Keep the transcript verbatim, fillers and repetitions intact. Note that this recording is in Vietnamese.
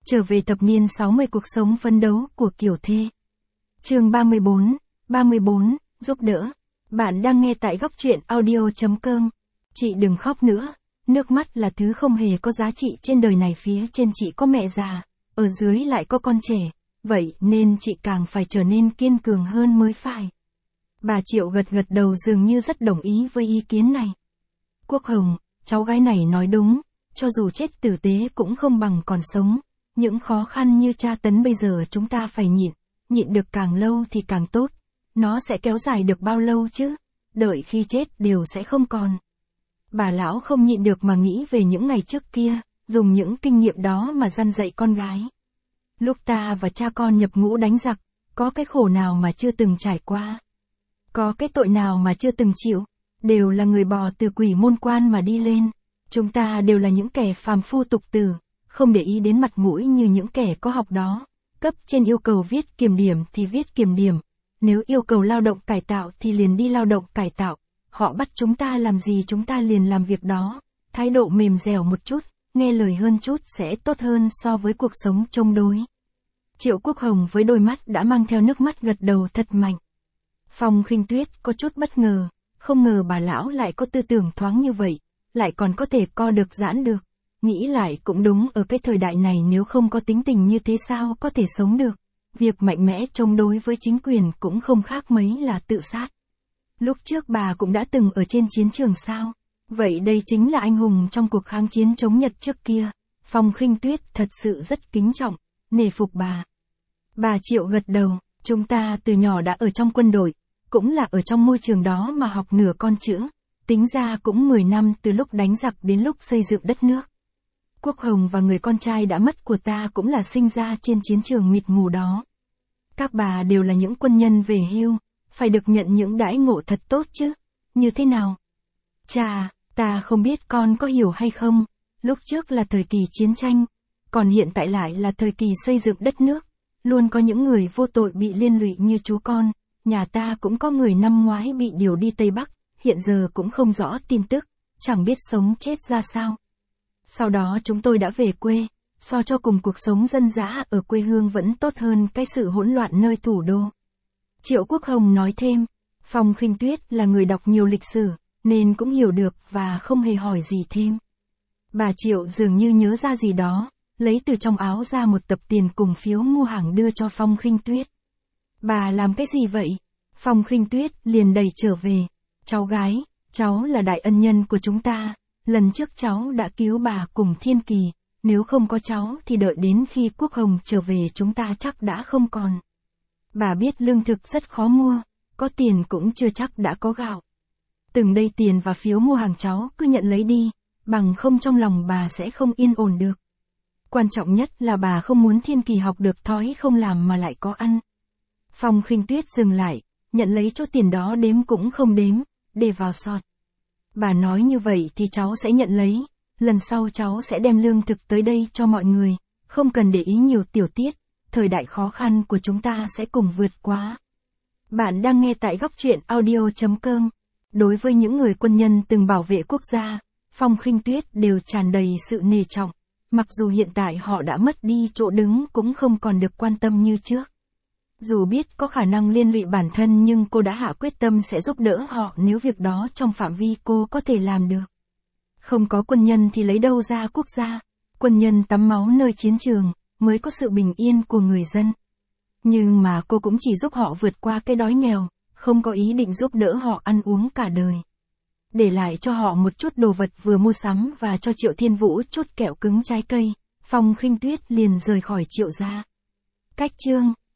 Trở về thập niên sáu mươi cuộc sống phấn đấu của Kiều Thê. Chương ba mươi bốn, ba mươi bốn, giúp đỡ. Bạn đang nghe tại góc truyện audio chấm com. Chị đừng khóc nữa, nước mắt là thứ không hề có giá trị trên đời này, phía trên chị có mẹ già, ở dưới lại có con trẻ, vậy nên chị càng phải trở nên kiên cường hơn mới phải. Bà Triệu gật gật đầu, dường như rất đồng ý với ý kiến này. Quốc Hồng, cháu gái này nói đúng, cho dù chết tử tế cũng không bằng còn sống. Những khó khăn như tra tấn bây giờ chúng ta phải nhịn, nhịn được càng lâu thì càng tốt. Nó sẽ kéo dài được bao lâu chứ? Đợi khi chết đều sẽ không còn. Bà lão không nhịn được mà nghĩ về những ngày trước kia, dùng những kinh nghiệm đó mà răn dạy con gái. Lúc ta và cha con nhập ngũ đánh giặc, có cái khổ nào mà chưa từng trải qua? Có cái tội nào mà chưa từng chịu? Đều là người bò từ quỷ môn quan mà đi lên. Chúng ta đều là những kẻ phàm phu tục tử, không để ý đến mặt mũi như những kẻ có học đó. Cấp trên yêu cầu viết kiểm điểm thì viết kiểm điểm. Nếu yêu cầu lao động cải tạo thì liền đi lao động cải tạo. Họ bắt chúng ta làm gì chúng ta liền làm việc đó. Thái độ mềm dẻo một chút, nghe lời hơn chút sẽ tốt hơn so với cuộc sống chống đối. Triệu Quốc Hồng với đôi mắt đã mang theo nước mắt gật đầu thật mạnh. Phong Khinh Tuyết có chút bất ngờ, không ngờ bà lão lại có tư tưởng thoáng như vậy, lại còn có thể co được giãn được. Nghĩ lại cũng đúng, ở cái thời đại này nếu không có tính tình như thế sao có thể sống được. Việc mạnh mẽ chống đối với chính quyền cũng không khác mấy là tự sát. Lúc trước bà cũng đã từng ở trên chiến trường sao? Vậy đây chính là anh hùng trong cuộc kháng chiến chống Nhật trước kia. Phong Khinh Tuyết thật sự rất kính trọng, nể phục bà. Bà Triệu gật đầu, chúng ta từ nhỏ đã ở trong quân đội, cũng là ở trong môi trường đó mà học nửa con chữ. Tính ra cũng mười năm từ lúc đánh giặc đến lúc xây dựng đất nước. Quốc Hồng và người con trai đã mất của ta cũng là sinh ra trên chiến trường mịt mù đó. Các bà đều là những quân nhân về hưu, phải được nhận những đãi ngộ thật tốt chứ. Như thế nào? Chà, ta không biết con có hiểu hay không, lúc trước là thời kỳ chiến tranh, còn hiện tại lại là thời kỳ xây dựng đất nước. Luôn có những người vô tội bị liên lụy như chú con, nhà ta cũng có người năm ngoái bị điều đi Tây Bắc, hiện giờ cũng không rõ tin tức, chẳng biết sống chết ra sao. Sau đó chúng tôi đã về quê, so cho cùng cuộc sống dân dã ở quê hương vẫn tốt hơn cái sự hỗn loạn nơi thủ đô. Triệu Quốc Hồng nói thêm, Phong Khinh Tuyết là người đọc nhiều lịch sử, nên cũng hiểu được và không hề hỏi gì thêm. Bà Triệu dường như nhớ ra gì đó, lấy từ trong áo ra một tập tiền cùng phiếu mua hàng đưa cho Phong Khinh Tuyết. Bà làm cái gì vậy? Phong Khinh Tuyết liền đẩy trở về, cháu gái, cháu là đại ân nhân của chúng ta. Lần trước cháu đã cứu bà cùng Thiên Kỳ, nếu không có cháu thì đợi đến khi Quốc Hồng trở về chúng ta chắc đã không còn. Bà biết lương thực rất khó mua, có tiền cũng chưa chắc đã có gạo. Từng đây tiền và phiếu mua hàng cháu cứ nhận lấy đi, bằng không trong lòng bà sẽ không yên ổn được. Quan trọng nhất là bà không muốn Thiên Kỳ học được thói không làm mà lại có ăn. Phong Khinh Tuyết dừng lại, nhận lấy chỗ tiền đó đếm cũng không đếm, để vào sọt. Bà nói như vậy thì cháu sẽ nhận lấy, lần sau cháu sẽ đem lương thực tới đây cho mọi người, không cần để ý nhiều tiểu tiết, thời đại khó khăn của chúng ta sẽ cùng vượt qua. Bạn đang nghe tại góc truyện audio chấm com. Đối với những người quân nhân từng bảo vệ quốc gia, Phong Khinh Tuyết đều tràn đầy sự nể trọng, mặc dù hiện tại họ đã mất đi chỗ đứng cũng không còn được quan tâm như trước. Dù biết có khả năng liên lụy bản thân nhưng cô đã hạ quyết tâm sẽ giúp đỡ họ nếu việc đó trong phạm vi cô có thể làm được. Không có quân nhân thì lấy đâu ra quốc gia, quân nhân tắm máu nơi chiến trường, mới có sự bình yên của người dân. Nhưng mà cô cũng chỉ giúp họ vượt qua cái đói nghèo, không có ý định giúp đỡ họ ăn uống cả đời. Để lại cho họ một chút đồ vật vừa mua sắm và cho Triệu Thiên Vũ chút kẹo cứng trái cây, Phong Khinh Tuyết liền rời khỏi Triệu gia. Cách chương